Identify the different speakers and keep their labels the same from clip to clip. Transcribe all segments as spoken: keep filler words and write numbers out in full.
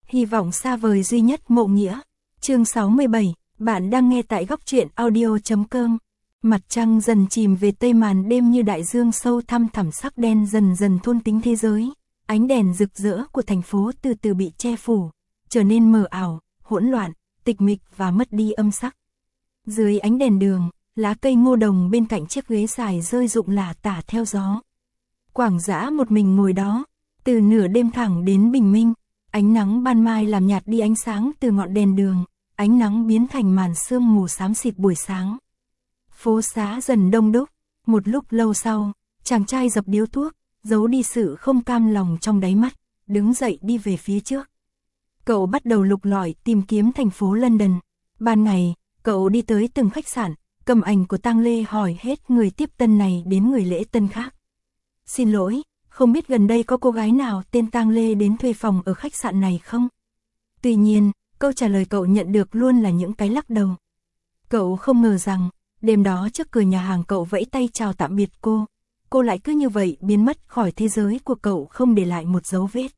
Speaker 1: Hy vọng xa vời duy nhất mộ nghĩa. Chương sáu mươi bảy, bạn đang nghe tại góc truyện audio.com. Mặt trăng dần chìm về tây, màn đêm như đại dương sâu thăm thẳm, sắc đen dần dần thôn tính thế giới. Ánh đèn rực rỡ của thành phố từ từ bị che phủ, trở nên mờ ảo, hỗn loạn, tịch mịch và mất đi âm sắc. Dưới ánh đèn đường, lá cây ngô đồng bên cạnh chiếc ghế dài rơi rụng lả tả theo gió. Quảng Dã một mình ngồi đó, từ nửa đêm thẳng đến bình minh. Ánh nắng ban mai làm nhạt đi ánh sáng từ ngọn đèn đường, ánh nắng biến thành màn sương mù xám xịt buổi sáng. Phố xá dần đông đúc, một lúc lâu sau, chàng trai dập điếu thuốc, giấu đi sự không cam lòng trong đáy mắt, đứng dậy đi về phía trước. Cậu bắt đầu lục lọi tìm kiếm thành phố London. Ban ngày, cậu đi tới từng khách sạn, cầm ảnh của tang Lê hỏi hết người tiếp tân này đến người lễ tân khác. Xin lỗi, không biết gần đây có cô gái nào tên tang Lê đến thuê phòng ở khách sạn này không? Tuy nhiên, câu trả lời cậu nhận được luôn là những cái lắc đầu. Cậu không ngờ rằng, đêm đó trước cửa nhà hàng cậu vẫy tay chào tạm biệt cô. Cô lại cứ như vậy biến mất khỏi thế giới của cậu, không để lại một dấu vết.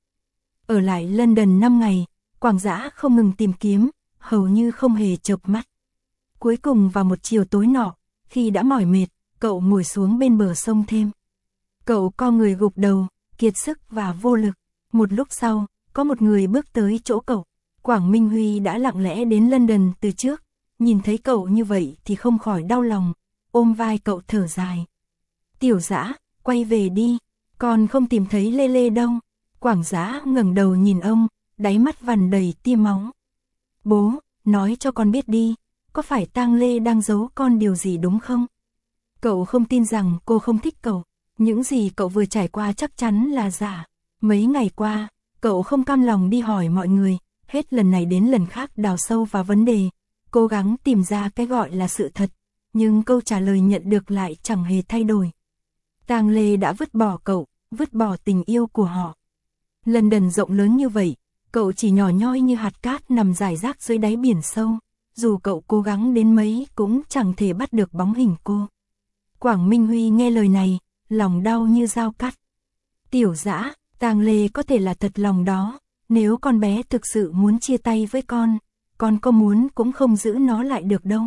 Speaker 1: Ở lại London năm ngày, Quảng Dã không ngừng tìm kiếm, hầu như không hề chợp mắt. Cuối cùng vào một chiều tối nọ, khi đã mỏi mệt, cậu ngồi xuống bên bờ sông Thêm. Cậu co người gục đầu, kiệt sức và vô lực. Một lúc sau, có một người bước tới chỗ cậu. Quảng Minh Huy đã lặng lẽ đến London từ trước, nhìn thấy cậu như vậy thì không khỏi đau lòng, ôm vai cậu thở dài. Tiểu Dã, quay về đi, con không tìm thấy Lê Lê đâu. Quảng Dã ngẩng đầu nhìn ông, đáy mắt vằn đầy tia máu. Bố, nói cho con biết đi, có phải tang Lê đang giấu con điều gì đúng không? Cậu không tin rằng cô không thích cậu. Những gì cậu vừa trải qua chắc chắn là giả. Mấy ngày qua, cậu không cam lòng đi hỏi mọi người, hết lần này đến lần khác đào sâu vào vấn đề, cố gắng tìm ra cái gọi là sự thật, nhưng câu trả lời nhận được lại chẳng hề thay đổi. Tang Lê đã vứt bỏ cậu, vứt bỏ tình yêu của họ. London rộng lớn như vậy, cậu chỉ nhỏ nhoi như hạt cát nằm rải rác dưới đáy biển sâu, dù cậu cố gắng đến mấy cũng chẳng thể bắt được bóng hình cô. Quảng Minh Huy nghe lời này, lòng đau như dao cắt. Tiểu Dã, tang Lê có thể là thật lòng đó, nếu con bé thực sự muốn chia tay với con, con có muốn cũng không giữ nó lại được đâu.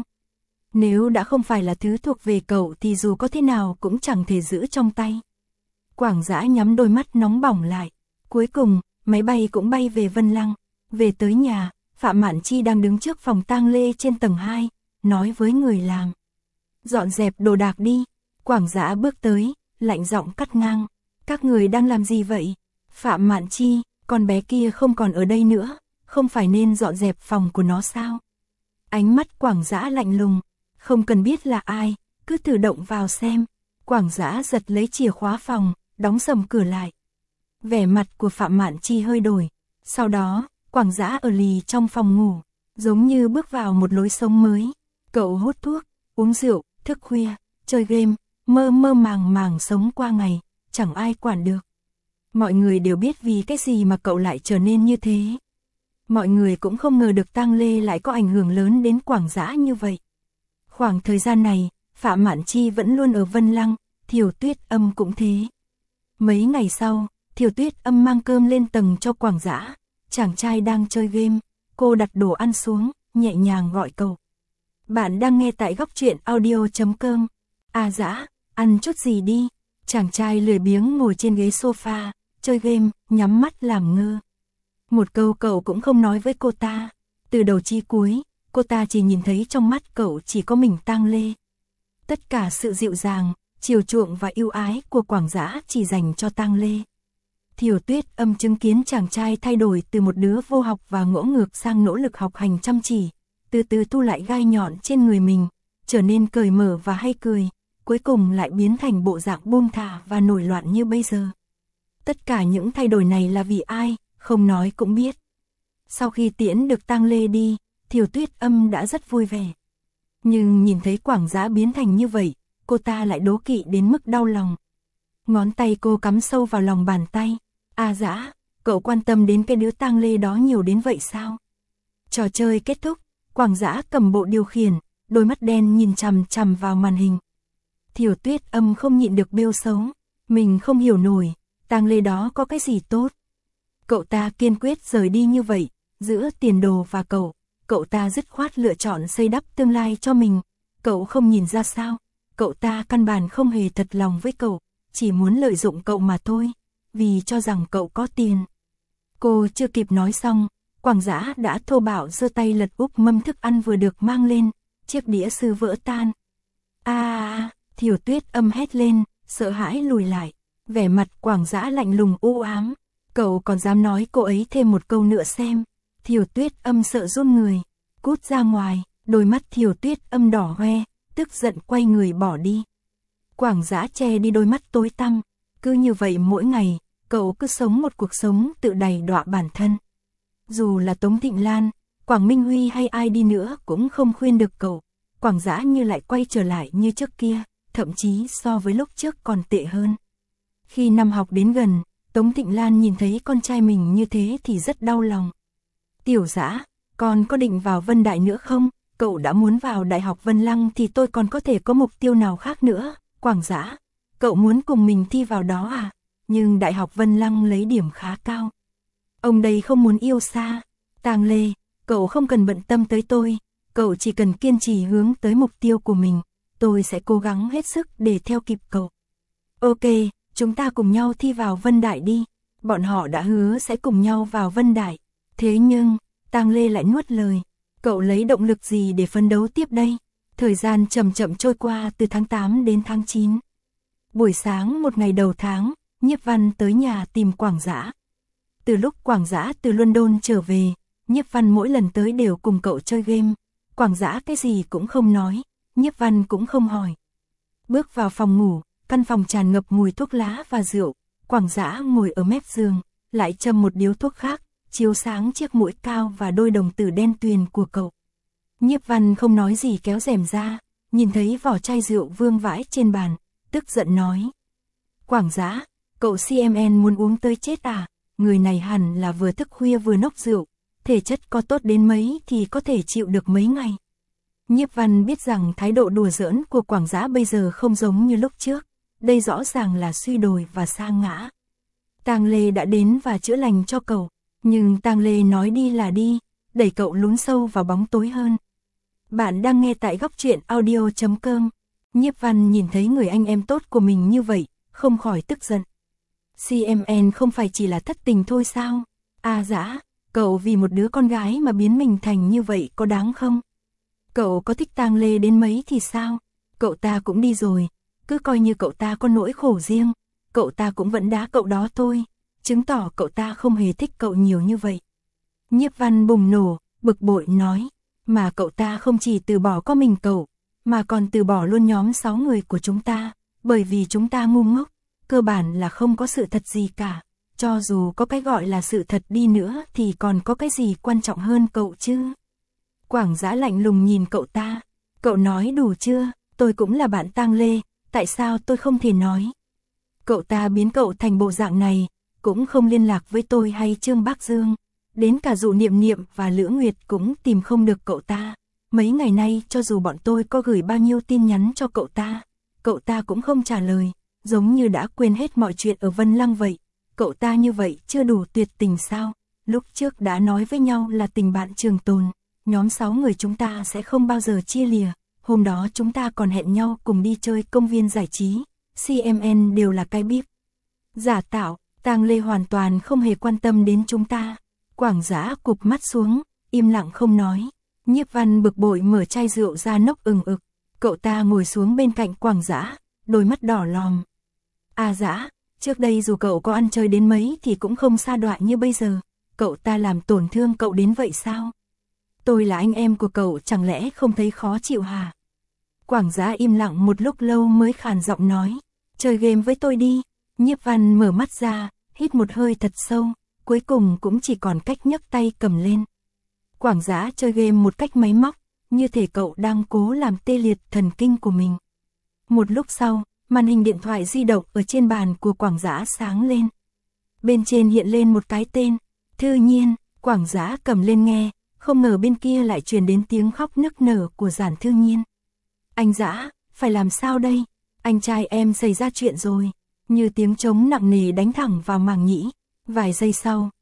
Speaker 1: Nếu đã không phải là thứ thuộc về cậu thì dù có thế nào cũng chẳng thể giữ trong tay. Quảng Dã nhắm đôi mắt nóng bỏng lại. Cuối cùng, máy bay cũng bay về Vân Lăng. Về tới nhà, Phạm Mạn Chi đang đứng trước phòng tang Lê trên tầng hai, nói với người làm. Dọn dẹp đồ đạc đi. Quảng Dã bước tới, lạnh giọng cắt ngang. Các người đang làm gì vậy? Phạm Mạn Chi, con bé kia không còn ở đây nữa, không phải nên dọn dẹp phòng của nó sao? Ánh mắt Quảng Dã lạnh lùng, không cần biết là ai, cứ tự động vào xem. Quảng Dã giật lấy chìa khóa phòng, đóng sầm cửa lại. Vẻ mặt của Phạm Mạn Chi hơi đổi, sau đó, Quảng Dã ở lì trong phòng ngủ, giống như bước vào một lối sống mới. Cậu hút thuốc, uống rượu, thức khuya, chơi game, mơ mơ màng màng sống qua ngày, chẳng ai quản được. Mọi người đều biết vì cái gì mà cậu lại trở nên như thế. Mọi người cũng không ngờ được tang Lê lại có ảnh hưởng lớn đến Quảng Dã như vậy. Khoảng thời gian này, Phạm Mạn Chi vẫn luôn ở Vân Lăng, Thiều Tuyết Âm cũng thế. Mấy ngày sau, Thiều Tuyết Âm mang cơm lên tầng cho Quảng Dã. Chàng trai đang chơi game, cô đặt đồ ăn xuống, nhẹ nhàng gọi cậu. Bạn đang nghe tại góc truyện audio.com. À Dã, ăn chút gì đi. Chàng trai lười biếng ngồi trên ghế sofa, chơi game, nhắm mắt làm ngơ. Một câu cậu cũng không nói với cô ta. Từ đầu chí cuối, cô ta chỉ nhìn thấy trong mắt cậu chỉ có mình tang Lê. Tất cả sự dịu dàng, chiều chuộng và yêu ái của Quảng Dã chỉ dành cho tang Lê. Thiều Tuyết Âm chứng kiến chàng trai thay đổi từ một đứa vô học và ngỗ ngược sang nỗ lực học hành chăm chỉ, từ từ thu lại gai nhọn trên người mình, trở nên cởi mở và hay cười, cuối cùng lại biến thành bộ dạng buông thả và nổi loạn như bây giờ. Tất cả những thay đổi này là vì ai, không nói cũng biết. Sau khi tiễn được tang Lê đi, Thiều Tuyết Âm đã rất vui vẻ. Nhưng nhìn thấy Quảng Dã biến thành như vậy, cô ta lại đố kỵ đến mức đau lòng. Ngón tay cô cắm sâu vào lòng bàn tay. À Dã, cậu quan tâm đến cái đứa tang Lê đó nhiều đến vậy sao? Trò chơi kết thúc, Quảng Dã cầm bộ điều khiển, đôi mắt đen nhìn chằm chằm vào màn hình. Thiều Tuyết Âm không nhịn được bêu xấu, mình không hiểu nổi, tang Lê đó có cái gì tốt. Cậu ta kiên quyết rời đi như vậy, giữa tiền đồ và cậu, cậu ta dứt khoát lựa chọn xây đắp tương lai cho mình. Cậu không nhìn ra sao, cậu ta căn bản không hề thật lòng với cậu, chỉ muốn lợi dụng cậu mà thôi, vì cho rằng cậu có tiền. Cô chưa kịp nói xong, Quảng Dã đã thô bạo giơ tay lật úp mâm thức ăn vừa được mang lên, chiếc đĩa sư vỡ tan. A a, Thiều Tuyết Âm hét lên, sợ hãi lùi lại, vẻ mặt Quảng Dã lạnh lùng u ám. Cậu còn dám nói cô ấy thêm một câu nữa xem. Thiều Tuyết Âm sợ run người, cút ra ngoài, đôi mắt Thiều Tuyết Âm đỏ hoe, tức giận quay người bỏ đi. Quảng Dã che đi đôi mắt tối tăm, cứ như vậy mỗi ngày, cậu cứ sống một cuộc sống tự đầy đọa bản thân. Dù là Tống Thịnh Lan, Quảng Minh Huy hay ai đi nữa cũng không khuyên được cậu. Quảng Dã như lại quay trở lại như trước kia, thậm chí so với lúc trước còn tệ hơn. Khi năm học đến gần, Tống Thịnh Lan nhìn thấy con trai mình như thế thì rất đau lòng. Tiểu Dã, con có định vào Vân Đại nữa không? Cậu đã muốn vào Đại học Vân Lăng thì tôi còn có thể có mục tiêu nào khác nữa. Quảng Dã, cậu muốn cùng mình thi vào đó à? Nhưng Đại học Vân Lăng lấy điểm khá cao. Ông đây không muốn yêu xa. Tàng Lê, cậu không cần bận tâm tới tôi, cậu chỉ cần kiên trì hướng tới mục tiêu của mình, tôi sẽ cố gắng hết sức để theo kịp cậu. Ok, chúng ta cùng nhau thi vào Vân Đại đi. Bọn họ đã hứa sẽ cùng nhau vào Vân Đại. Thế nhưng, Tàng Lê lại nuốt lời. Cậu lấy động lực gì để phấn đấu tiếp đây? Thời gian chậm chậm trôi qua từ tháng tám đến tháng chín. Buổi sáng một ngày đầu tháng, Nhiếp Văn tới nhà tìm Quảng Dã. Từ lúc Quảng Dã từ London trở về, Nhiếp Văn mỗi lần tới đều cùng cậu chơi game. Quảng Dã cái gì cũng không nói, Nhiếp Văn cũng không hỏi. Bước vào phòng ngủ, căn phòng tràn ngập mùi thuốc lá và rượu. Quảng Dã ngồi ở mép giường, lại châm một điếu thuốc khác, chiếu sáng chiếc mũi cao và đôi đồng tử đen tuyền của cậu. Nhiếp Văn không nói gì kéo rèm ra, nhìn thấy vỏ chai rượu vương vãi trên bàn, tức giận nói. Quảng Dã, cậu xê em en muốn uống tới chết à? Người này hẳn là vừa thức khuya vừa nốc rượu, thể chất có tốt đến mấy thì có thể chịu được mấy ngày. Nhiếp Văn biết rằng thái độ đùa giỡn của Quảng Dã bây giờ không giống như lúc trước, đây rõ ràng là suy đồi và sa ngã. Tàng Lê đã đến và chữa lành cho cậu, nhưng Tàng Lê nói đi là đi, đẩy cậu lún sâu vào bóng tối hơn. Bạn đang nghe tại góc truyện audio chấm com. Nhiếp Văn nhìn thấy người anh em tốt của mình như vậy, không khỏi tức giận. xê em en không phải chỉ là thất tình thôi sao? À Dã, cậu vì một đứa con gái mà biến mình thành như vậy có đáng không? Cậu có thích Tàng Lê đến mấy thì sao? Cậu ta cũng đi rồi, cứ coi như cậu ta có nỗi khổ riêng, cậu ta cũng vẫn đá cậu đó thôi, chứng tỏ cậu ta không hề thích cậu nhiều như vậy. Nhiếp Văn bùng nổ, bực bội nói, mà cậu ta không chỉ từ bỏ có mình cậu, mà còn từ bỏ luôn nhóm sáu người của chúng ta, bởi vì chúng ta ngu ngốc, cơ bản là không có sự thật gì cả, cho dù có cái gọi là sự thật đi nữa thì còn có cái gì quan trọng hơn cậu chứ? Quảng Dã lạnh lùng nhìn cậu ta, cậu nói đủ chưa, tôi cũng là bạn Tàng Lê, tại sao tôi không thể nói? Cậu ta biến cậu thành bộ dạng này, cũng không liên lạc với tôi hay Trương Bác Dương, đến cả Dụ Niệm Niệm và Lữ Nguyệt cũng tìm không được cậu ta. Mấy ngày nay cho dù bọn tôi có gửi bao nhiêu tin nhắn cho cậu ta, cậu ta cũng không trả lời, giống như đã quên hết mọi chuyện ở Vân Lăng vậy. Cậu ta như vậy chưa đủ tuyệt tình sao? Lúc trước đã nói với nhau là tình bạn trường tồn, nhóm sáu người chúng ta sẽ không bao giờ chia lìa. Hôm đó chúng ta còn hẹn nhau cùng đi chơi công viên giải trí, xê em en đều là cái bíp. Giả tạo, Tàng Lê hoàn toàn không hề quan tâm đến chúng ta. Quảng Dã cụp mắt xuống, im lặng không nói. Nhiếp Văn bực bội mở chai rượu ra nốc ừng ực. Cậu ta ngồi xuống bên cạnh Quảng Dã, đôi mắt đỏ lòm. À Dã, trước đây dù cậu có ăn chơi đến mấy thì cũng không sa đọa như bây giờ. Cậu ta làm tổn thương cậu đến vậy sao? Tôi là anh em của cậu, chẳng lẽ không thấy khó chịu hả? Quảng Dã im lặng một lúc lâu mới khàn giọng nói. Chơi game với tôi đi. Nhiếp Văn mở mắt ra, hít một hơi thật sâu, cuối cùng cũng chỉ còn cách nhấc tay cầm lên. Quảng Dã chơi game một cách máy móc, như thể cậu đang cố làm tê liệt thần kinh của mình. Một lúc sau, màn hình điện thoại di động ở trên bàn của Quảng Dã sáng lên. Bên trên hiện lên một cái tên, Thư Nhiên. Quảng Dã cầm lên nghe, không ngờ bên kia lại truyền đến tiếng khóc nức nở của Giản Thư Nhiên. Anh Dã, phải làm sao đây? Anh trai em xảy ra chuyện rồi. Như tiếng trống nặng nề đánh thẳng vào màng nhĩ. Vài giây sau,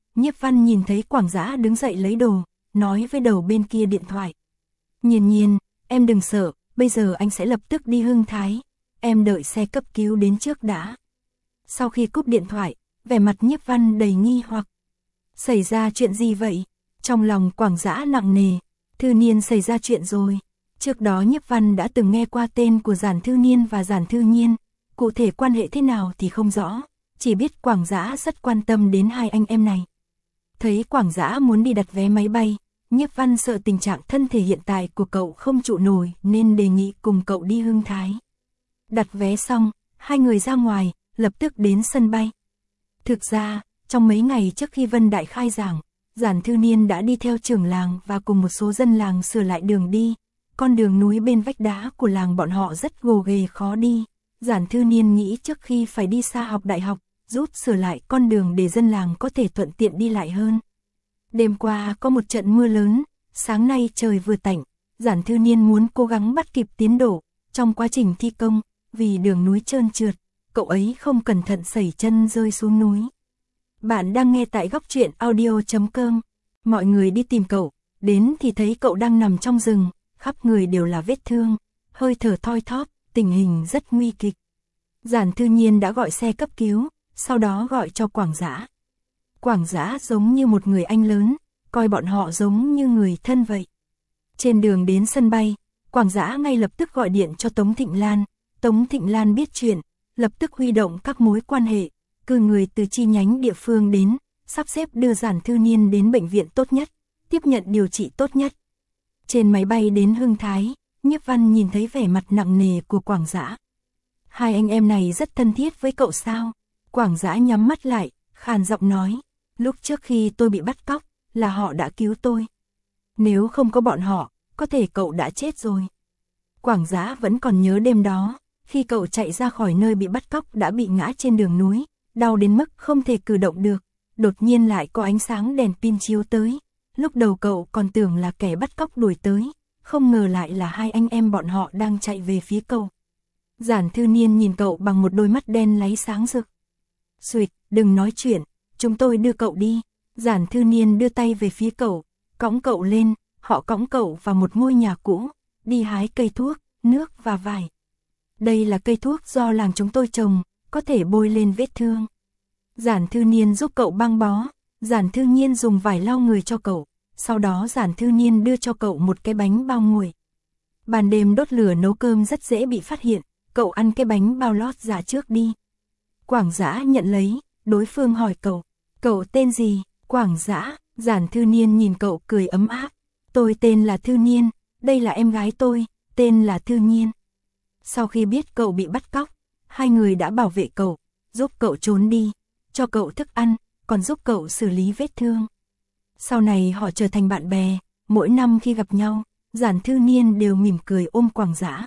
Speaker 1: Nhiếp Văn nhìn thấy Quảng Dã đứng dậy lấy đồ, nói với đầu bên kia điện thoại. Nhiên Nhiên, em đừng sợ, bây giờ anh sẽ lập tức đi Hưng Thái, em đợi xe cấp cứu đến trước đã. Sau khi cúp điện thoại, vẻ mặt Nhiếp Văn đầy nghi hoặc. Xảy ra chuyện gì vậy? Trong lòng Quảng Dã nặng nề, Thư Niên xảy ra chuyện rồi. Trước đó Nhiếp Văn đã từng nghe qua tên của Giản Thư Niên và Giản Thư Nhiên, cụ thể quan hệ thế nào thì không rõ, chỉ biết Quảng Dã rất quan tâm đến hai anh em này. Thấy Quảng Dã muốn đi đặt vé máy bay, Nhiếp Văn sợ tình trạng thân thể hiện tại của cậu không trụ nổi nên đề nghị cùng cậu đi Hưng Thái. Đặt vé xong, hai người ra ngoài, lập tức đến sân bay. Thực ra, trong mấy ngày trước khi Vân Đại khai giảng, Giản Thư Niên đã đi theo trưởng làng và cùng một số dân làng sửa lại đường đi. Con đường núi bên vách đá của làng bọn họ rất gồ ghề khó đi. Giản Thư Niên nghĩ trước khi phải đi xa học đại học, rút sửa lại con đường để dân làng có thể thuận tiện đi lại hơn. Đêm qua có một trận mưa lớn, sáng nay trời vừa tạnh, Giản Thư Niên muốn cố gắng bắt kịp tiến độ. Trong quá trình thi công, vì đường núi trơn trượt, cậu ấy không cẩn thận sẩy chân rơi xuống núi. Bạn đang nghe tại góc truyện audio chấm com. Mọi người đi tìm cậu, đến thì thấy cậu đang nằm trong rừng, khắp người đều là vết thương, hơi thở thoi thóp, tình hình rất nguy kịch. Giản Thư Nhiên đã gọi xe cấp cứu, sau đó gọi cho Quảng Dã. Quảng Dã giống như một người anh lớn, coi bọn họ giống như người thân vậy. Trên đường đến sân bay, Quảng Dã ngay lập tức gọi điện cho Tống Thịnh Lan. Tống Thịnh Lan biết chuyện, lập tức huy động các mối quan hệ, cử người từ chi nhánh địa phương đến, sắp xếp đưa Giản Thư Niên đến bệnh viện tốt nhất, tiếp nhận điều trị tốt nhất. Trên máy bay đến Hưng Thái, Nhiếp Văn nhìn thấy vẻ mặt nặng nề của Quảng Dã. Hai anh em này rất thân thiết với cậu sao? Quảng Dã nhắm mắt lại, khàn giọng nói, lúc trước khi tôi bị bắt cóc, là họ đã cứu tôi. Nếu không có bọn họ, có thể cậu đã chết rồi. Quảng Dã vẫn còn nhớ đêm đó, khi cậu chạy ra khỏi nơi bị bắt cóc đã bị ngã trên đường núi, đau đến mức không thể cử động được, đột nhiên lại có ánh sáng đèn pin chiếu tới. Lúc đầu cậu còn tưởng là kẻ bắt cóc đuổi tới, không ngờ lại là hai anh em bọn họ đang chạy về phía cậu. Giản Thư Niên nhìn cậu bằng một đôi mắt đen láy sáng rực. Xuỵt, đừng nói chuyện, chúng tôi đưa cậu đi. Giản Thư Niên đưa tay về phía cậu, cõng cậu lên, họ cõng cậu vào một ngôi nhà cũ, đi hái cây thuốc, nước và vải. Đây là cây thuốc do làng chúng tôi trồng, có thể bôi lên vết thương. Giản Thư Niên giúp cậu băng bó, Giản Thư Nhiên dùng vải lau người cho cậu, sau đó Giản Thư Niên đưa cho cậu một cái bánh bao nguội. Ban đêm đốt lửa nấu cơm rất dễ bị phát hiện, cậu ăn cái bánh bao lót giả trước đi. Quảng Dã nhận lấy, đối phương hỏi cậu, cậu tên gì? Quảng Dã. Giản Thư Niên nhìn cậu cười ấm áp, tôi tên là Thư Niên, đây là em gái tôi, tên là Thư Nhiên. Sau khi biết cậu bị bắt cóc, hai người đã bảo vệ cậu, giúp cậu trốn đi, cho cậu thức ăn, còn giúp cậu xử lý vết thương. Sau này họ trở thành bạn bè, mỗi năm khi gặp nhau, Giản Thư Niên đều mỉm cười ôm Quảng Dã.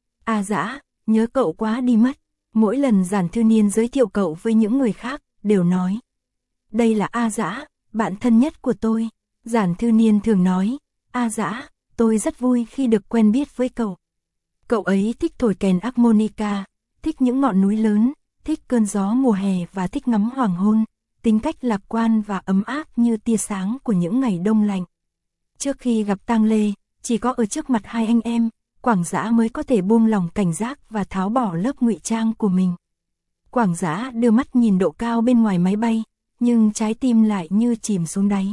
Speaker 1: A Dã, nhớ cậu quá đi mất. Mỗi lần Giản Thư Niên giới thiệu cậu với những người khác, đều nói, đây là A Dã, bạn thân nhất của tôi. Giản Thư Niên thường nói, A Dã, tôi rất vui khi được quen biết với cậu. Cậu ấy thích thổi kèn harmonica, thích những ngọn núi lớn, thích cơn gió mùa hè và thích ngắm hoàng hôn, tính cách lạc quan và ấm áp như tia sáng của những ngày đông lạnh. Trước khi gặp Tang Lê, chỉ có ở trước mặt hai anh em, Quảng Dã mới có thể buông lòng cảnh giác và tháo bỏ lớp ngụy trang của mình. Quảng Dã đưa mắt nhìn độ cao bên ngoài máy bay, nhưng trái tim lại như chìm xuống đáy.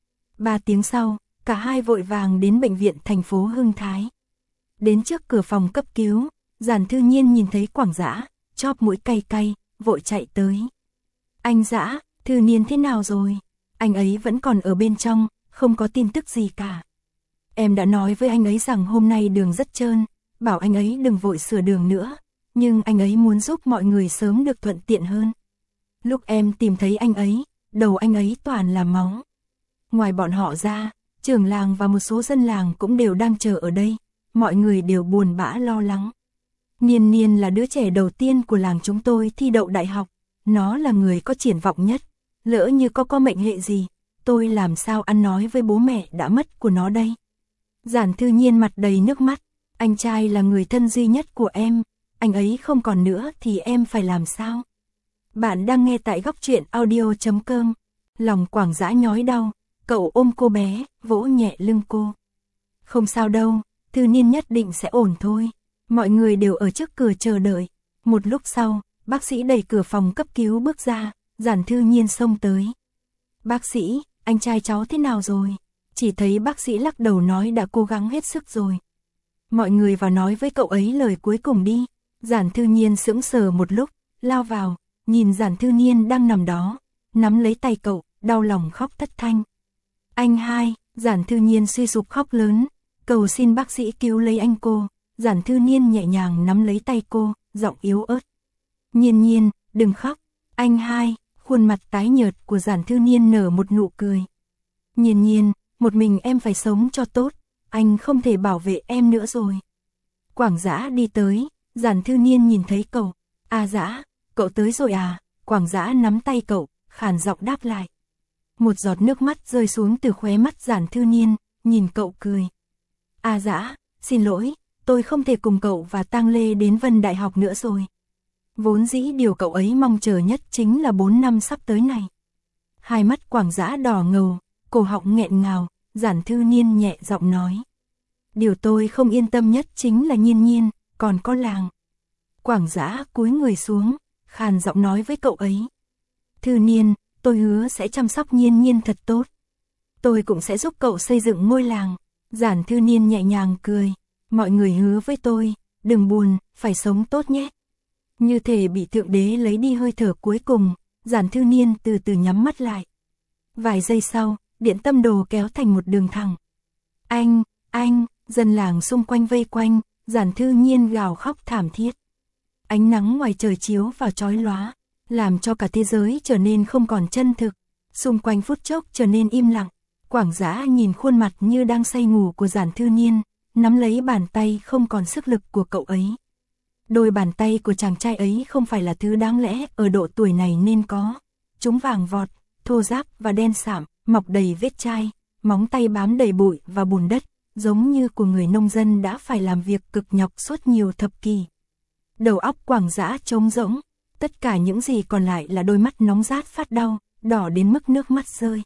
Speaker 1: Ba tiếng sau, cả hai vội vàng đến bệnh viện thành phố Hưng Thái. Đến trước cửa phòng cấp cứu, Giản Thư Nhiên nhìn thấy Quảng Dã, chóp mũi cay cay, vội chạy tới. Anh Dã, Thư Niên thế nào rồi? Anh ấy vẫn còn ở bên trong, không có tin tức gì cả. Em đã nói với anh ấy rằng hôm nay đường rất trơn, bảo anh ấy đừng vội sửa đường nữa, nhưng anh ấy muốn giúp mọi người sớm được thuận tiện hơn. Lúc em tìm thấy anh ấy, đầu anh ấy toàn là máu. Ngoài bọn họ ra, trưởng làng và một số dân làng cũng đều đang chờ ở đây, mọi người đều buồn bã lo lắng. Niên Niên là đứa trẻ đầu tiên của làng chúng tôi thi đậu đại học, nó là người có triển vọng nhất, lỡ như có có mệnh hệ gì, tôi làm sao ăn nói với bố mẹ đã mất của nó đây. Giản Thư Nhiên mặt đầy nước mắt, anh trai là người thân duy nhất của em, anh ấy không còn nữa thì em phải làm sao? Bạn đang nghe tại góc truyện audio chấm com. Lòng Quảng Dã nhói đau, cậu ôm cô bé, vỗ nhẹ lưng cô. Không sao đâu, Thư Niên nhất định sẽ ổn thôi. Mọi người đều ở trước cửa chờ đợi. Một lúc sau, bác sĩ đẩy cửa phòng cấp cứu bước ra, Giản Thư Nhiên xông tới. Bác sĩ, anh trai cháu thế nào rồi? Chỉ thấy bác sĩ lắc đầu nói đã cố gắng hết sức rồi. Mọi người vào nói với cậu ấy lời cuối cùng đi. Giản Thư Nhiên sững sờ một lúc, lao vào, nhìn Giản Thư Nhiên đang nằm đó, nắm lấy tay cậu, đau lòng khóc thất thanh. Anh hai, Giản Thư Nhiên suy sụp khóc lớn, cầu xin bác sĩ cứu lấy anh cô. Giản Thư Nhiên nhẹ nhàng nắm lấy tay cô, giọng yếu ớt. Nhiên Nhiên, đừng khóc. Anh hai, khuôn mặt tái nhợt của Giản Thư Nhiên nở một nụ cười. Nhiên Nhiên, một mình em phải sống cho tốt, anh không thể bảo vệ em nữa rồi. Quảng Dã đi tới, Giản Thư Nhiên nhìn thấy cậu. À Dã, cậu tới rồi à? Quảng Dã nắm tay cậu, khàn giọng đáp lại. Một giọt nước mắt rơi xuống từ khóe mắt Giản Thư Nhiên, nhìn cậu cười. À Dã, xin lỗi, tôi không thể cùng cậu và Tang Lê đến Vân Đại học nữa rồi. Vốn dĩ điều cậu ấy mong chờ nhất chính là bốn năm sắp tới này. Hai mắt Quảng Dã đỏ ngầu, cổ họng nghẹn ngào, Giản Thư Nhiên nhẹ giọng nói. Điều tôi không yên tâm nhất chính là Nhiên Nhiên, còn có Làng. Quảng Dã cúi người xuống, khàn giọng nói với cậu ấy. Thư Niên, tôi hứa sẽ chăm sóc Nhiên Nhiên thật tốt. Tôi cũng sẽ giúp cậu xây dựng ngôi làng. Giản Thư Niên nhẹ nhàng cười. Mọi người hứa với tôi, đừng buồn, phải sống tốt nhé. Như thể bị Thượng Đế lấy đi hơi thở cuối cùng, Giản Thư Niên từ từ nhắm mắt lại. Vài giây sau, điện tâm đồ kéo thành một đường thẳng. Anh, anh, dân làng xung quanh vây quanh, Giản Thư Nhiên gào khóc thảm thiết. Ánh nắng ngoài trời chiếu vào chói lóa, làm cho cả thế giới trở nên không còn chân thực. Xung quanh phút chốc trở nên im lặng. Quảng Dã nhìn khuôn mặt như đang say ngủ của Giản Thư Nhiên, nắm lấy bàn tay không còn sức lực của cậu ấy. Đôi bàn tay của chàng trai ấy không phải là thứ đáng lẽ ở độ tuổi này nên có. Chúng vàng vọt, thô ráp và đen sạm, mọc đầy vết chai, móng tay bám đầy bụi và bùn đất, giống như của người nông dân đã phải làm việc cực nhọc suốt nhiều thập kỷ. Đầu óc Quảng Dã trống rỗng, tất cả những gì còn lại là đôi mắt nóng rát phát đau, đỏ đến mức nước mắt rơi.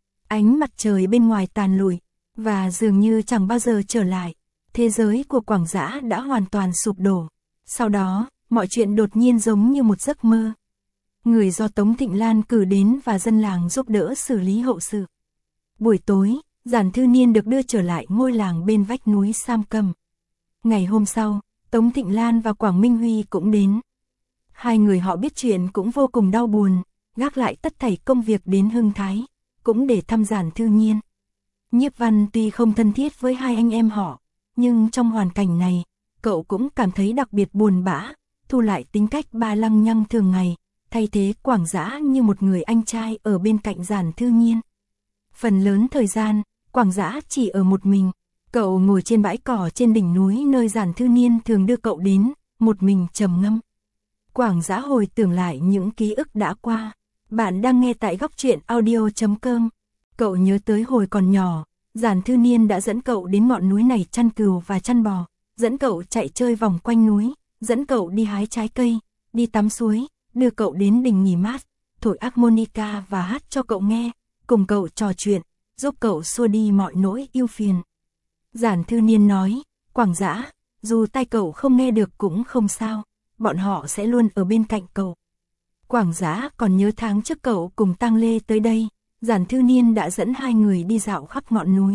Speaker 1: Ánh mặt trời bên ngoài tàn lụi, và dường như chẳng bao giờ trở lại. Thế giới của Quảng Dã đã hoàn toàn sụp đổ. Sau đó, mọi chuyện đột nhiên giống như một giấc mơ. Người do Tống Thịnh Lan cử đến và dân làng giúp đỡ xử lý hậu sự. Buổi tối, Giản Thư Niên được đưa trở lại ngôi làng bên vách núi Sam Cầm. Ngày hôm sau, Tống Thịnh Lan và Quảng Minh Huy cũng đến. Hai người họ biết chuyện cũng vô cùng đau buồn, gác lại tất thảy công việc đến Hưng Thái, cũng để thăm Giản Thư Nhiên. Nhiếp Văn tuy không thân thiết với hai anh em họ, nhưng trong hoàn cảnh này, cậu cũng cảm thấy đặc biệt buồn bã, thu lại tính cách ba lăng nhăng thường ngày, thay thế Quảng Dã như một người anh trai ở bên cạnh Giản Thư Nhiên. Phần lớn thời gian, Quảng Dã chỉ ở một mình, cậu ngồi trên bãi cỏ trên đỉnh núi nơi Giản Thư Nhiên thường đưa cậu đến, một mình trầm ngâm. Quảng Dã hồi tưởng lại những ký ức đã qua. Bạn đang nghe tại góc truyện audio chấm com. Cậu nhớ tới hồi còn nhỏ, Giản Thư Nhiên đã dẫn cậu đến ngọn núi này chăn cừu và chăn bò, dẫn cậu chạy chơi vòng quanh núi, dẫn cậu đi hái trái cây, đi tắm suối, đưa cậu đến đình nghỉ mát, thổi harmonica và hát cho cậu nghe, cùng cậu trò chuyện, giúp cậu xua đi mọi nỗi ưu phiền. Giản Thư Nhiên nói, Quảng Dã, dù tai cậu không nghe được cũng không sao, bọn họ sẽ luôn ở bên cạnh cậu. Quảng Dã còn nhớ tháng trước cậu cùng Tang Lê tới đây, Giản Thư Nhiên đã dẫn hai người đi dạo khắp ngọn núi.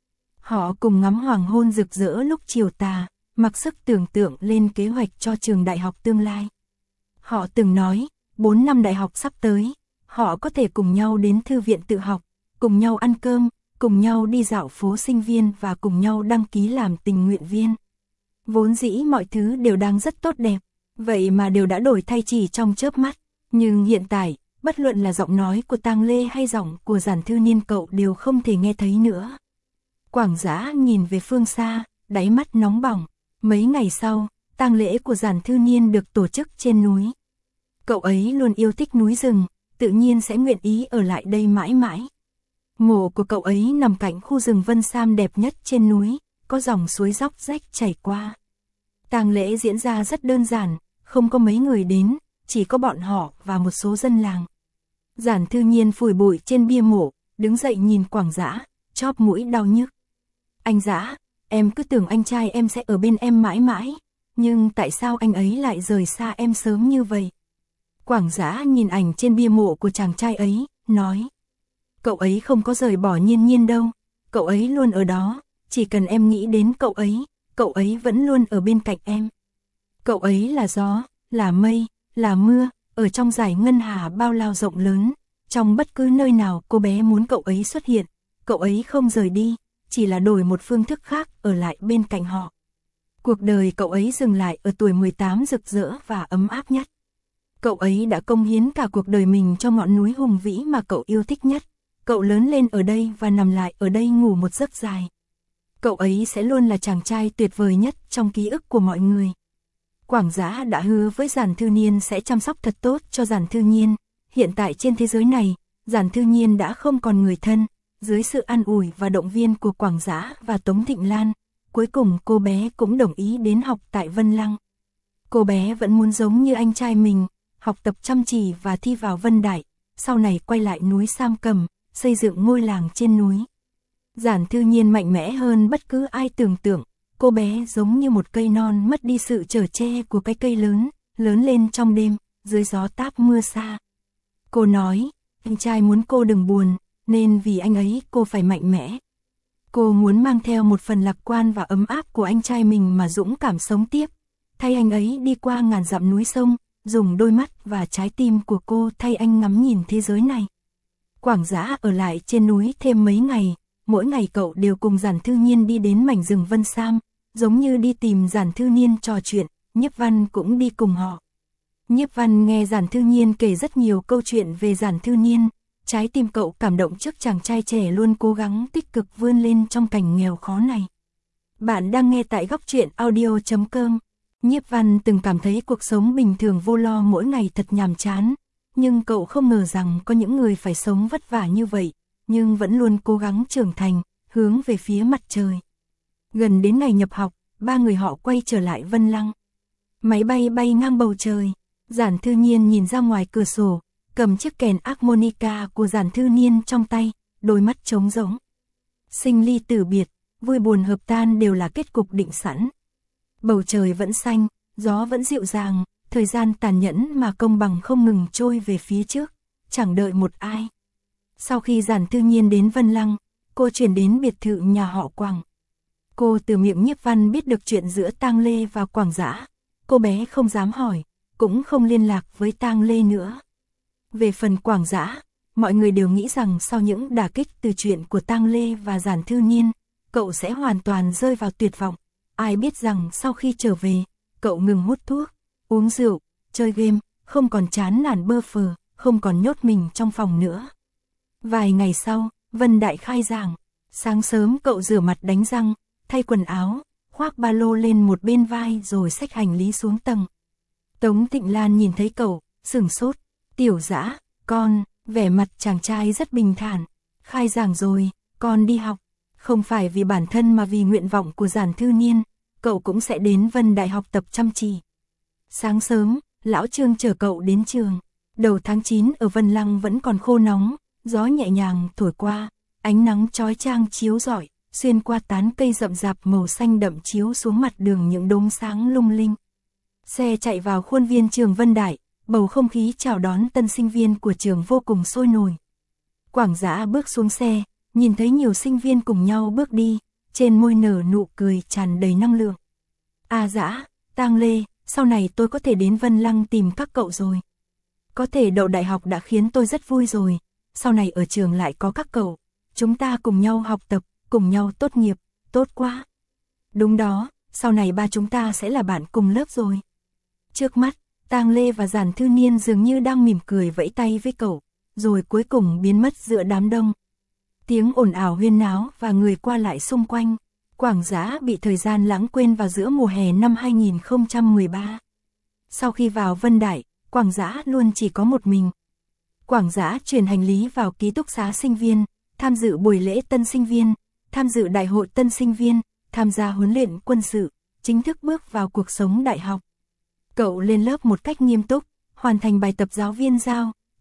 Speaker 1: Họ cùng ngắm hoàng hôn rực rỡ lúc chiều tà, mặc sức tưởng tượng lên kế hoạch cho trường đại học tương lai. Họ từng nói, bốn năm đại học sắp tới, họ có thể cùng nhau đến thư viện tự học, cùng nhau ăn cơm, cùng nhau đi dạo phố sinh viên và cùng nhau đăng ký làm tình nguyện viên. Vốn dĩ mọi thứ đều đang rất tốt đẹp, vậy mà đều đã đổi thay chỉ trong chớp mắt. Nhưng hiện tại, bất luận là giọng nói của Tang Lê hay giọng của Giản Thư Nhiên cậu đều không thể nghe thấy nữa. Quảng Dã nhìn về phương xa, đáy mắt nóng bỏng. Mấy ngày sau, tang lễ của Giản Thư Nhiên được tổ chức trên núi. Cậu ấy luôn yêu thích núi rừng, tự nhiên sẽ nguyện ý ở lại đây mãi mãi. Mộ của cậu ấy nằm cạnh khu rừng Vân Sam đẹp nhất trên núi, có dòng suối róc rách chảy qua. Tang lễ diễn ra rất đơn giản, không có mấy người đến, chỉ có bọn họ và một số dân làng. Giản Thư Nhiên phủi bụi trên bia mộ, đứng dậy nhìn Quảng Dã, chóp mũi đau nhức. Anh Dã, em cứ tưởng anh trai em sẽ ở bên em mãi mãi, nhưng tại sao anh ấy lại rời xa em sớm như vậy? Quảng Dã nhìn ảnh trên bia mộ của chàng trai ấy, nói. Cậu ấy không có rời bỏ Nhiên Nhiên đâu, cậu ấy luôn ở đó, chỉ cần em nghĩ đến cậu ấy, cậu ấy vẫn luôn ở bên cạnh em. Cậu ấy là gió, là mây, là mưa, ở trong dải ngân hà bao la rộng lớn, trong bất cứ nơi nào cô bé muốn cậu ấy xuất hiện, cậu ấy không rời đi, chỉ là đổi một phương thức khác ở lại bên cạnh họ. Cuộc đời cậu ấy dừng lại ở tuổi mười tám rực rỡ và ấm áp nhất. Cậu ấy đã công hiến cả cuộc đời mình cho ngọn núi hùng vĩ mà cậu yêu thích nhất. Cậu lớn lên ở đây và nằm lại ở đây ngủ một giấc dài. Cậu ấy sẽ luôn là chàng trai tuyệt vời nhất trong ký ức của mọi người. Quảng Dã đã hứa với Giản Thư Nhiên sẽ chăm sóc thật tốt cho Giản Thư Nhiên. Hiện tại trên thế giới này, Giản Thư Nhiên đã không còn người thân. Dưới sự an ủi và động viên của Quảng Dã và Tống Thịnh Lan, cuối cùng cô bé cũng đồng ý đến học tại Vân Lăng. Cô bé vẫn muốn giống như anh trai mình, học tập chăm chỉ và thi vào Vân Đại, sau này quay lại núi Sam Cầm, xây dựng ngôi làng trên núi. Giản Thư Nhiên mạnh mẽ hơn bất cứ ai tưởng tượng, cô bé giống như một cây non mất đi sự chở che của cái cây lớn, lớn lên trong đêm, dưới gió táp mưa xa. Cô nói, anh trai muốn cô đừng buồn, nên vì anh ấy cô phải mạnh mẽ. Cô muốn mang theo một phần lạc quan và ấm áp của anh trai mình mà dũng cảm sống tiếp, thay anh ấy đi qua ngàn dặm núi sông, dùng đôi mắt và trái tim của cô thay anh ngắm nhìn thế giới này. Quảng Dã ở lại trên núi thêm mấy ngày, mỗi ngày cậu đều cùng Giản Thư Nhiên đi đến mảnh rừng Vân Sam, giống như đi tìm Giản Thư Nhiên trò chuyện, Nhiếp Văn cũng đi cùng họ. Nhiếp Văn nghe Giản Thư Nhiên kể rất nhiều câu chuyện về Giản Thư Nhiên, trái tim cậu cảm động trước chàng trai trẻ luôn cố gắng tích cực vươn lên trong cảnh nghèo khó này. Bạn đang nghe tại góc truyện audio chấm com. Nhiếp Văn từng cảm thấy cuộc sống bình thường vô lo mỗi ngày thật nhàm chán, nhưng cậu không ngờ rằng có những người phải sống vất vả như vậy, nhưng vẫn luôn cố gắng trưởng thành, hướng về phía mặt trời. Gần đến ngày nhập học, ba người họ quay trở lại Vân Lăng. Máy bay bay ngang bầu trời, Giản Thư Nhiên nhìn ra ngoài cửa sổ, cầm chiếc kèn harmonica của Giản Thư Nhiên trong tay, đôi mắt trống rỗng. Sinh ly tử biệt, vui buồn hợp tan đều là kết cục định sẵn. Bầu trời vẫn xanh, gió vẫn dịu dàng, thời gian tàn nhẫn mà công bằng không ngừng trôi về phía trước, chẳng đợi một ai. Sau khi Giản Thư Nhiên đến Vân Lăng, cô chuyển đến biệt thự nhà họ Quảng. Cô từ miệng Nhiếp Văn biết được chuyện giữa Tang Lê và Quảng Dã. Cô bé không dám hỏi, cũng không liên lạc với Tang Lê nữa. Về phần Quảng Dã, mọi người đều nghĩ rằng sau những đả kích từ chuyện của Tang Lê và Giản Thư Nhiên, cậu sẽ hoàn toàn rơi vào tuyệt vọng. Ai biết rằng sau khi trở về, cậu ngừng hút thuốc, uống rượu, chơi game, không còn chán nản bơ phờ, không còn nhốt mình trong phòng nữa. Vài ngày sau, Vân Đại khai giảng. Sáng sớm cậu rửa mặt đánh răng, thay quần áo, khoác ba lô lên một bên vai rồi xách hành lý xuống tầng. Tống Thịnh Lan nhìn thấy cậu, sửng sốt. Tiểu Dã, con, vẻ mặt chàng trai rất bình thản. Khai giảng rồi, con đi học. Không phải vì bản thân mà vì nguyện vọng của Giản Thư Nhiên, cậu cũng sẽ đến Vân Đại học tập chăm chỉ. Sáng sớm, lão Trương chở cậu đến trường. Đầu tháng chín ở Vân Lăng vẫn còn khô nóng, gió nhẹ nhàng thổi qua, ánh nắng chói chang chiếu rọi, xuyên qua tán cây rậm rạp màu xanh đậm chiếu xuống mặt đường những đốm sáng lung linh. Xe chạy vào khuôn viên trường Vân Đại, bầu không khí chào đón tân sinh viên của trường vô cùng sôi nổi. Quảng Dã bước xuống xe, nhìn thấy nhiều sinh viên cùng nhau bước đi, trên môi nở nụ cười tràn đầy năng lượng. À Dã, Tang Lê, sau này tôi có thể đến Vân Lăng tìm các cậu rồi. Có thể đậu đại học đã khiến tôi rất vui rồi, sau này ở trường lại có các cậu, chúng ta cùng nhau học tập, cùng nhau tốt nghiệp, tốt quá. Đúng đó, sau này ba chúng ta sẽ là bạn cùng lớp rồi. Trước mắt, Tang Lê và Giản Thư Nhiên dường như đang mỉm cười vẫy tay với cậu, rồi cuối cùng biến mất giữa đám đông. Tiếng ồn ào huyên náo và người qua lại xung quanh, Quảng Dã bị thời gian lãng quên vào giữa mùa hè năm hai nghìn không trăm mười ba. Sau khi vào Vân Đại, Quảng Dã luôn chỉ có một mình. Quảng Dã chuyển hành lý vào ký túc xá sinh viên, tham dự buổi lễ tân sinh viên, tham dự đại hội tân sinh viên, tham gia huấn luyện quân sự, chính thức bước vào cuộc sống đại học. Cậu lên lớp một cách nghiêm túc, hoàn thành bài tập giáo viên giao,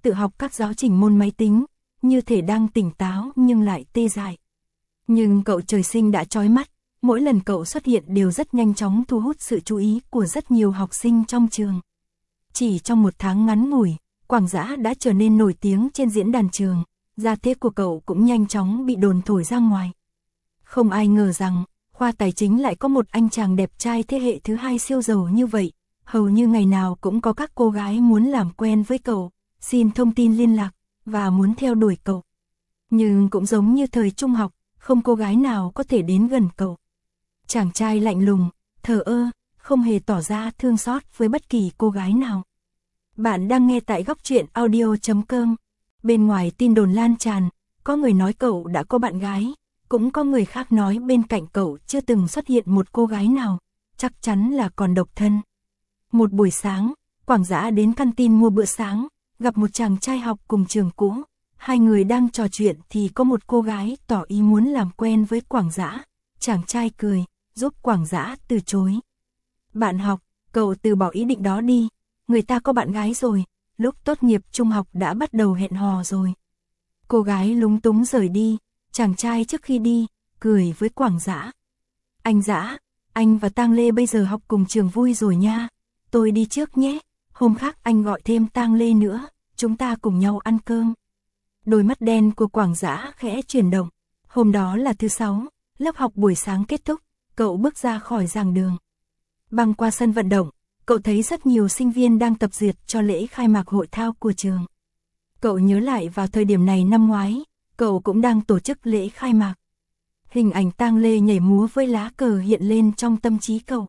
Speaker 1: tự học các giáo trình môn máy tính, như thể đang tỉnh táo nhưng lại tê dại. Nhưng cậu trời sinh đã chói mắt, mỗi lần cậu xuất hiện đều rất nhanh chóng thu hút sự chú ý của rất nhiều học sinh trong trường. Chỉ trong một tháng ngắn ngủi, Quảng Dã đã trở nên nổi tiếng trên diễn đàn trường, gia thế của cậu cũng nhanh chóng bị đồn thổi ra ngoài. Không ai ngờ rằng, khoa tài chính lại có một anh chàng đẹp trai thế hệ thứ hai siêu giàu như vậy, hầu như ngày nào cũng có các cô gái muốn làm quen với cậu, xin thông tin liên lạc, và muốn theo đuổi cậu. Nhưng cũng giống như thời trung học, không cô gái nào có thể đến gần cậu. Chàng trai lạnh lùng, thờ ơ, không hề tỏ ra thương xót với bất kỳ cô gái nào. Bạn đang nghe tại góc truyện audio chấm com. Bên ngoài tin đồn lan tràn, có người nói cậu đã có bạn gái, cũng có người khác nói bên cạnh cậu chưa từng xuất hiện một cô gái nào, chắc chắn là còn độc thân. Một buổi sáng, Quảng Dã đến canteen mua bữa sáng, gặp một chàng trai học cùng trường cũ. Hai người đang trò chuyện thì có một cô gái tỏ ý muốn làm quen với Quảng Dã. Chàng trai cười, giúp Quảng Dã từ chối. Bạn học, cậu từ bỏ ý định đó đi, người ta có bạn gái rồi, lúc tốt nghiệp trung học đã bắt đầu hẹn hò rồi. Cô gái lúng túng rời đi, chàng trai trước khi đi, cười với Quảng Dã. Anh Dã, anh và Tang Lê bây giờ học cùng trường vui rồi nha, tôi đi trước nhé, hôm khác anh gọi thêm Tang Lê nữa, chúng ta cùng nhau ăn cơm. Đôi mắt đen của Quảng Dã khẽ chuyển động. Hôm đó là thứ sáu, lớp học buổi sáng kết thúc, cậu bước ra khỏi giảng đường. Băng qua sân vận động, cậu thấy rất nhiều sinh viên đang tập dượt cho lễ khai mạc hội thao của trường. Cậu nhớ lại vào thời điểm này năm ngoái, cậu cũng đang tổ chức lễ khai mạc. Hình ảnh Tang Lê nhảy múa với lá cờ hiện lên trong tâm trí cậu.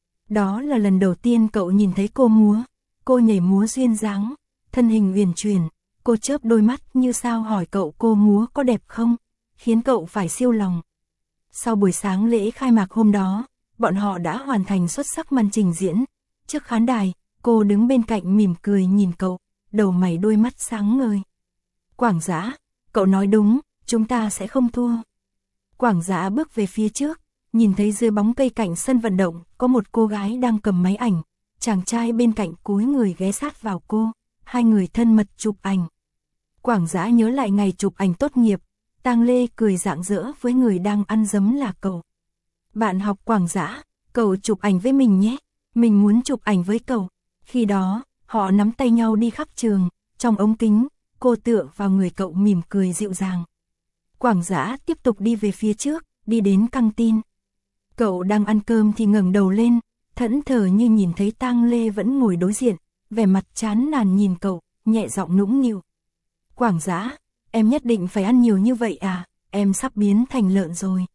Speaker 1: Đó là lần đầu tiên cậu nhìn thấy cô múa, cô nhảy múa duyên dáng, thân hình uyển chuyển. Cô chớp đôi mắt như sao hỏi cậu cô múa có đẹp không, khiến cậu phải siêu lòng. Sau buổi sáng lễ khai mạc hôm đó, bọn họ đã hoàn thành xuất sắc màn trình diễn. Trước khán đài, cô đứng bên cạnh mỉm cười nhìn cậu, đầu mày đôi mắt sáng ngời. Quảng Dã, cậu nói đúng, chúng ta sẽ không thua. Quảng Dã bước về phía trước, nhìn thấy dưới bóng cây cạnh sân vận động có một cô gái đang cầm máy ảnh. Chàng trai bên cạnh cúi người ghé sát vào cô, hai người thân mật chụp ảnh. Quảng Dã nhớ lại ngày chụp ảnh tốt nghiệp, Tang Lê cười rạng rỡ với người đang ăn dấm là cậu. Bạn học Quảng Dã, cậu chụp ảnh với mình nhé, mình muốn chụp ảnh với cậu. Khi đó, họ nắm tay nhau đi khắp trường, trong ống kính, cô tựa vào người cậu mỉm cười dịu dàng. Quảng Dã tiếp tục đi về phía trước, đi đến căng tin. Cậu đang ăn cơm thì ngẩng đầu lên, thẫn thờ như nhìn thấy Tang Lê vẫn ngồi đối diện, vẻ mặt chán nản nhìn cậu, nhẹ giọng nũng nịu. Quảng Dã, em nhất định phải ăn nhiều như vậy à, em sắp biến thành lợn rồi.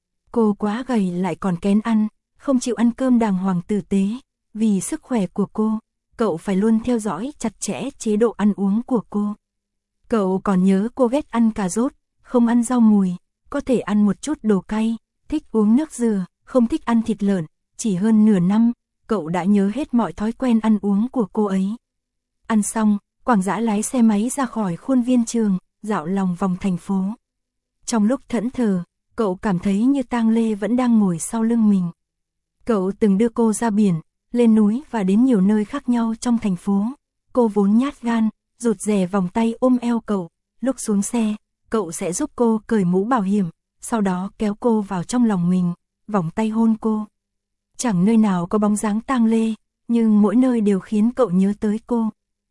Speaker 1: Cô quá gầy lại còn kén ăn, không chịu ăn cơm đàng hoàng tử tế. Vì sức khỏe của cô, cậu phải luôn theo dõi chặt chẽ chế độ ăn uống của cô. Cậu còn nhớ cô ghét ăn cà rốt, không ăn rau mùi, có thể ăn một chút đồ cay, thích uống nước dừa, không thích ăn thịt lợn. Chỉ hơn nửa năm, cậu đã nhớ hết mọi thói quen ăn uống của cô ấy. Ăn xong, Quảng Dã lái xe máy ra khỏi khuôn viên trường, dạo lòng vòng thành phố. Trong lúc thẫn thờ, cậu cảm thấy như Tang Lê vẫn đang ngồi sau lưng mình. Cậu từng đưa cô ra biển, lên núi và đến nhiều nơi khác nhau trong thành phố. Cô vốn nhát gan, rụt rè vòng tay ôm eo cậu. Lúc xuống xe, cậu sẽ giúp cô cởi mũ bảo hiểm, sau đó kéo cô vào trong lòng mình, vòng tay hôn cô. Chẳng nơi nào có bóng dáng Tang Lê, nhưng mỗi nơi đều khiến cậu nhớ tới cô.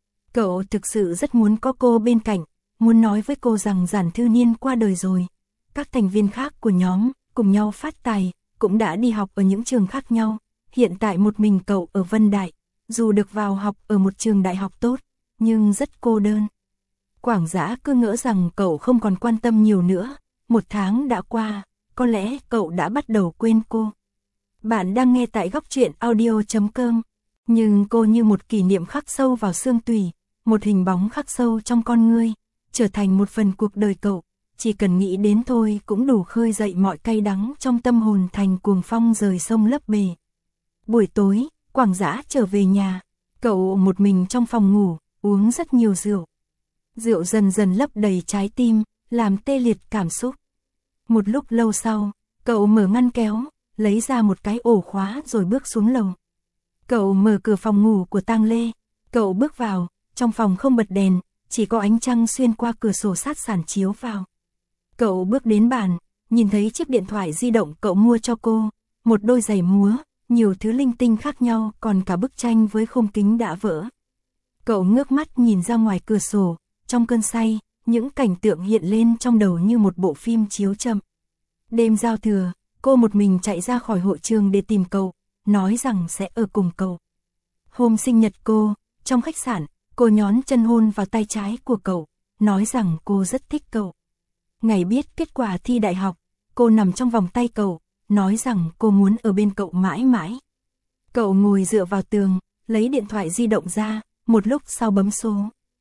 Speaker 1: Cậu thực sự rất muốn có cô bên cạnh, muốn nói với cô rằng Giản Thư Niên qua đời rồi. Các thành viên khác của nhóm, cùng nhau phát tài, cũng đã đi học ở những trường khác nhau. Hiện tại một mình cậu ở Vân Đại, dù được vào học ở một trường đại học tốt, nhưng rất cô đơn. Quảng Dã cứ ngỡ rằng cậu không còn quan tâm nhiều nữa. Một tháng đã qua, có lẽ cậu đã bắt đầu quên cô. Bạn đang nghe tại góc truyện audio chấm com. Nhưng cô như một kỷ niệm khắc sâu vào xương tủy, một hình bóng khắc sâu trong con ngươi, trở thành một phần cuộc đời cậu. Chỉ cần nghĩ đến thôi cũng đủ khơi dậy mọi cay đắng trong tâm hồn thành cuồng phong rời sông lấp bể. Buổi tối, Quảng Dã trở về nhà, cậu một mình trong phòng ngủ, uống rất nhiều rượu. Rượu dần dần lấp đầy trái tim, làm tê liệt cảm xúc. Một lúc lâu sau, cậu mở ngăn kéo, lấy ra một cái ổ khóa rồi bước xuống lầu. Cậu mở cửa phòng ngủ của Tang Lê, cậu bước vào, trong phòng không bật đèn, chỉ có ánh trăng xuyên qua cửa sổ sát sàn chiếu vào. Cậu bước đến bàn, nhìn thấy chiếc điện thoại di động cậu mua cho cô, một đôi giày múa, nhiều thứ linh tinh khác nhau, còn cả bức tranh với khung kính đã vỡ. Cậu ngước mắt nhìn ra ngoài cửa sổ, trong cơn say, những cảnh tượng hiện lên trong đầu như một bộ phim chiếu chậm. Đêm giao thừa, cô một mình chạy ra khỏi hội trường để tìm cậu, nói rằng sẽ ở cùng cậu. Hôm sinh nhật cô, trong khách sạn, cô nhón chân hôn vào tay trái của cậu, nói rằng cô rất thích cậu. Ngày biết kết quả thi đại học, cô nằm trong vòng tay cậu, nói rằng cô muốn ở bên cậu mãi mãi. Cậu ngồi dựa vào tường, lấy điện thoại di động ra, một lúc sau bấm số.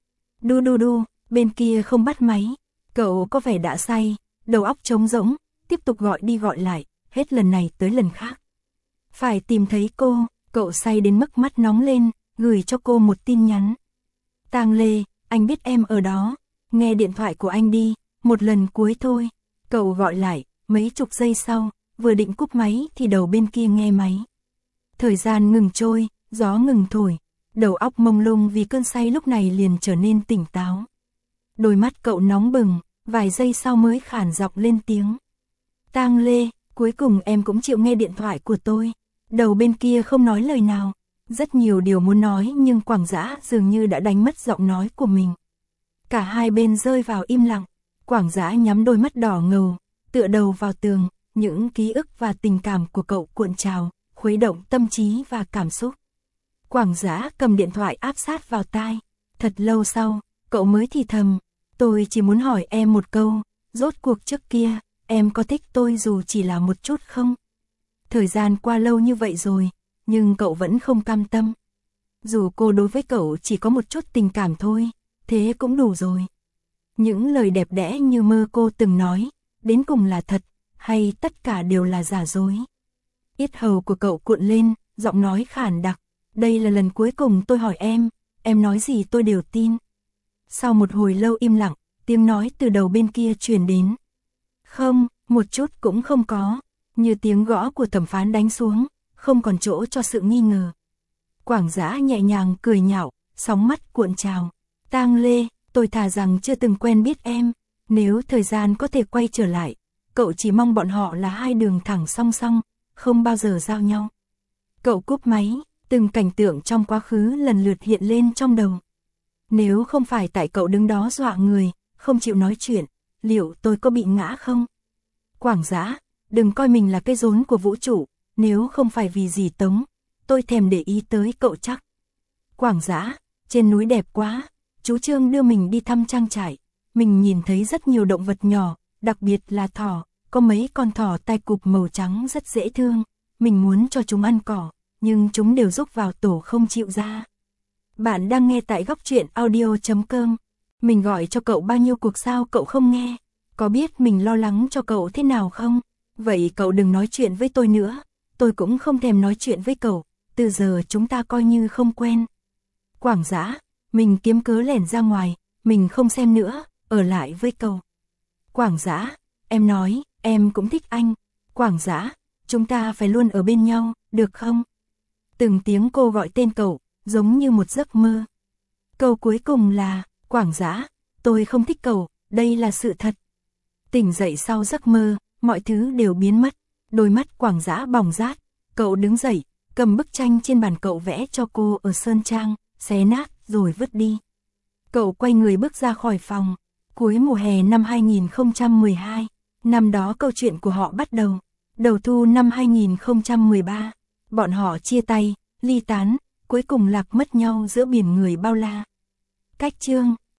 Speaker 1: Đu đu đu, bên kia không bắt máy. Cậu có vẻ đã say, đầu óc trống rỗng, tiếp tục gọi đi gọi lại, hết lần này tới lần khác. Phải tìm thấy cô, cậu say đến mức mắt nóng lên, gửi cho cô một tin nhắn. Tang Lê, anh biết em ở đó, nghe điện thoại của anh đi, một lần cuối thôi. Cậu gọi lại, mấy chục giây sau, vừa định cúp máy thì đầu bên kia nghe máy. Thời gian ngừng trôi, gió ngừng thổi, đầu óc mông lung vì cơn say lúc này liền trở nên tỉnh táo. Đôi mắt cậu nóng bừng, vài giây sau mới khản giọng lên tiếng. Tang Lê, cuối cùng em cũng chịu nghe điện thoại của tôi. Đầu bên kia không nói lời nào, rất nhiều điều muốn nói nhưng Quảng Dã dường như đã đánh mất giọng nói của mình. Cả hai bên rơi vào im lặng, Quảng Dã nhắm đôi mắt đỏ ngầu, tựa đầu vào tường, những ký ức và tình cảm của cậu cuộn trào, khuấy động tâm trí và cảm xúc. Quảng Dã cầm điện thoại áp sát vào tai, thật lâu sau, cậu mới thì thầm, tôi chỉ muốn hỏi em một câu, rốt cuộc trước kia, em có thích tôi dù chỉ là một chút không? Thời gian qua lâu như vậy rồi, nhưng cậu vẫn không cam tâm. Dù cô đối với cậu chỉ có một chút tình cảm thôi, thế cũng đủ rồi. Những lời đẹp đẽ như mơ cô từng nói, đến cùng là thật, hay tất cả đều là giả dối? Yết hầu của cậu cuộn lên, giọng nói khản đặc, đây là lần cuối cùng tôi hỏi em, em nói gì tôi đều tin. Sau một hồi lâu im lặng, tiếng nói từ đầu bên kia truyền đến. Không, một chút cũng không có, như tiếng gõ của thẩm phán đánh xuống, không còn chỗ cho sự nghi ngờ. Quảng Dã nhẹ nhàng cười nhạo, sóng mắt cuộn trào. Tang Lê, tôi thà rằng chưa từng quen biết em, nếu thời gian có thể quay trở lại, cậu chỉ mong bọn họ là hai đường thẳng song song, không bao giờ giao nhau. Cậu cúp máy, từng cảnh tượng trong quá khứ lần lượt hiện lên trong đầu. Nếu không phải tại cậu đứng đó dọa người, không chịu nói chuyện, liệu tôi có bị ngã không? Quảng Dã, đừng coi mình là cây rốn của vũ trụ, nếu không phải vì dì Tống, tôi thèm để ý tới cậu chắc. Quảng Dã, trên núi đẹp quá, chú Trương đưa mình đi thăm trang trại, mình nhìn thấy rất nhiều động vật nhỏ, đặc biệt là thỏ, có mấy con thỏ tai cụp màu trắng rất dễ thương, mình muốn cho chúng ăn cỏ, nhưng chúng đều rúc vào tổ không chịu ra. Bạn đang nghe tại góc truyện audio chấm com. Mình gọi cho cậu bao nhiêu cuộc sao cậu không nghe? Có biết mình lo lắng cho cậu thế nào không? Vậy cậu đừng nói chuyện với tôi nữa. Tôi cũng không thèm nói chuyện với cậu. Từ giờ chúng ta coi như không quen. Quảng Dã, mình kiếm cớ lẻn ra ngoài. Mình không xem nữa, ở lại với cậu. Quảng Dã, em nói, em cũng thích anh. Quảng Dã, chúng ta phải luôn ở bên nhau, được không? Từng tiếng cô gọi tên cậu, giống như một giấc mơ. Câu cuối cùng là, Quảng Dã, tôi không thích cậu, đây là sự thật. Tỉnh dậy sau giấc mơ, mọi thứ đều biến mất, đôi mắt Quảng Dã bỏng rát, cậu đứng dậy, cầm bức tranh trên bàn cậu vẽ cho cô ở Sơn Trang, xé nát rồi vứt đi. Cậu quay người bước ra khỏi phòng, cuối mùa hè năm hai nghìn không trăm mười hai, năm đó câu chuyện của họ bắt đầu, đầu thu năm hai nghìn không trăm mười ba, bọn họ chia tay, ly tán, cuối cùng lạc mất nhau giữa biển người bao la. Cách chương